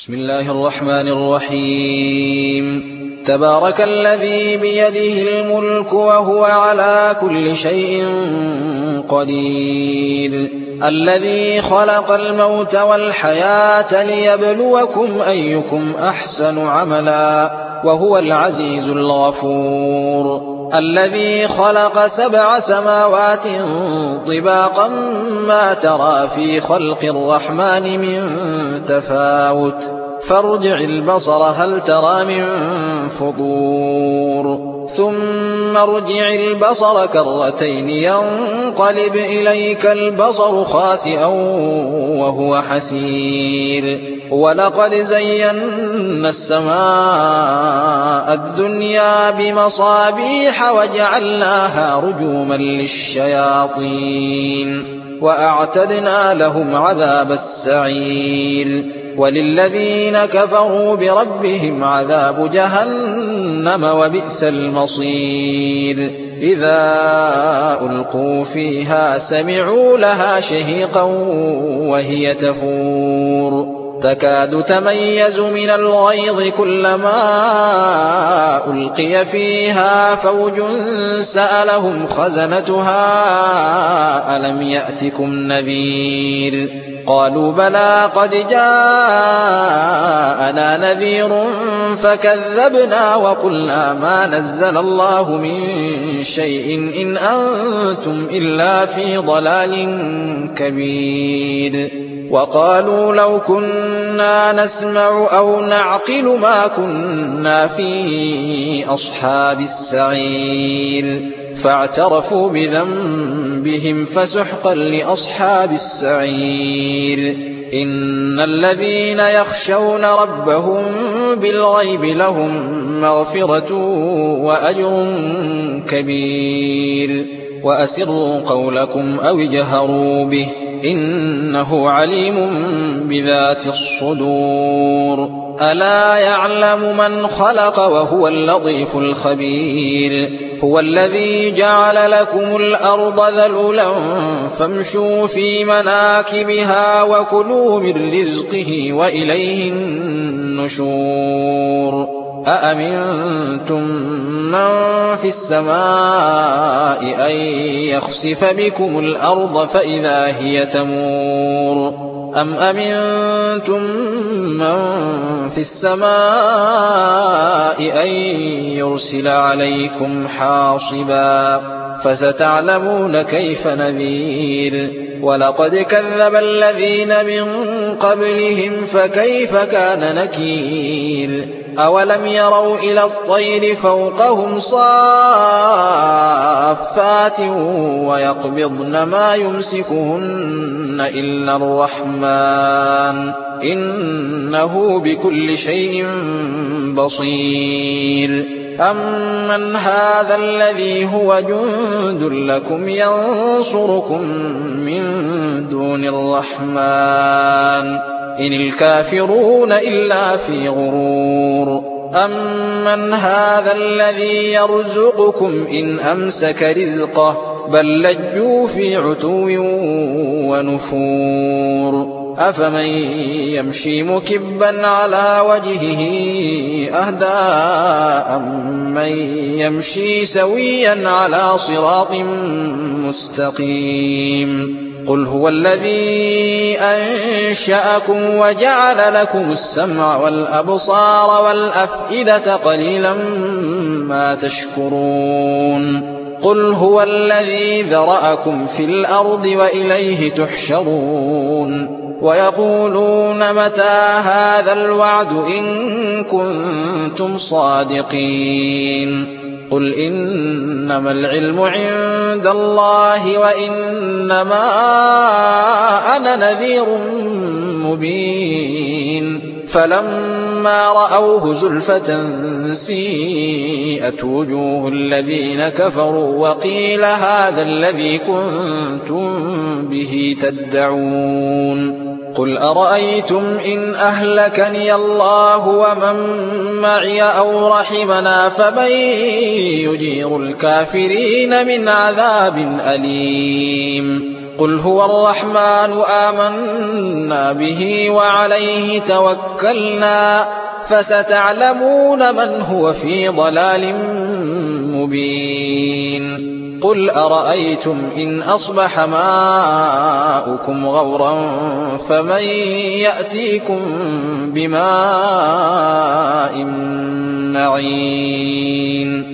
بسم الله الرحمن الرحيم. تبارك الذي بيده الملك وهو على كل شيء قدير، الذي خلق الموت والحياة ليبلوكم أيكم أحسن عملا وهو العزيز الغفور، الذي خلق 7 سماوات طباقا ما ترى في خلق الرحمن من تفاوت فارجع البصر هل ترى من فطور ثم ارجع البصر كرتين ينقلب إليك البصر خاسئا وهو حسير، ولقد زينا السماء الدنيا بمصابيح وجعلناها رجوما للشياطين وأعتدنا لهم عذاب السعير، وللذين كفروا بربهم عذاب جهنم وبئس المصير. إذا ألقوا فيها سمعوا لها شهيقا وهي تفور تكاد تميز من الغيظ كلما ألقي فيها فوج سألهم خزنتها ألم يأتكم نذير قالوا بلى قد جاءنا نذير فكذبنا وقلنا ما نزل الله من شيء إن أنتم إلا في ضلال كبير. وقالوا لو كنا نسمع أو نعقل ما كنا في أصحاب السعير فاعترفوا بذنبهم فسحقا لأصحاب السعير. إن الذين يخشون ربهم بالغيب لهم مغفرة وأجر كبير. وأسروا قولكم أو اجهروا به إنه عليم بذات الصدور. ألا يعلم من خلق وهو اللطيف الخبير. هو الذي جعل لكم الأرض ذلولا فامشوا في مناكبها وكلوا من رزقه وإليه النشور. أأمنتم من في السماء أن يخسف بكم الأرض فإذا هي تمور أم أمنتم من في السماء أن يرسل عليكم حاصبا فستعلمون كيف نذير. ولقد كذب الذين من قبلهم فكيف كان نكير. أولم يروا إلى الطير فوقهم صافات ويقبضن ما يمسكهن إلا الرحمن إنه بكل شيء بصير. أمن هذا الذي هو جند لكم ينصركم من دون الرحمن إن الكافرون إلا في غرور. أمن هذا الذي يرزقكم إن أمسك رزقه بل لجوا في عتو ونفور. أفمن يمشي مكبا على وجهه أهدى أمن يمشي سويا على صراط مستقيم. قل هو الذي أنشأكم وجعل لكم السمع والأبصار والأفئدة قليلا ما تشكرون. قل هو الذي ذرأكم في الأرض وإليه تحشرون. ويقولون متى هذا الوعد إن كنتم صادقين. قل إنما العلم عند الله وإنما أنا نذير مبين. فلما رأوه زلفة سيئت وجوه الذين كفروا وقيل هذا الذي كنتم به تدعون. قل أرأيتم إن أهلكني الله ومن معي أو رحمنا فمن يجير الكافرين من عذاب أليم. قل هو الرحمن آمنا به وعليه توكلنا فستعلمون من هو في ضلال مبين قل أرأيتم إن أصبح ماؤكم غورا فمن يأتيكم بماء معين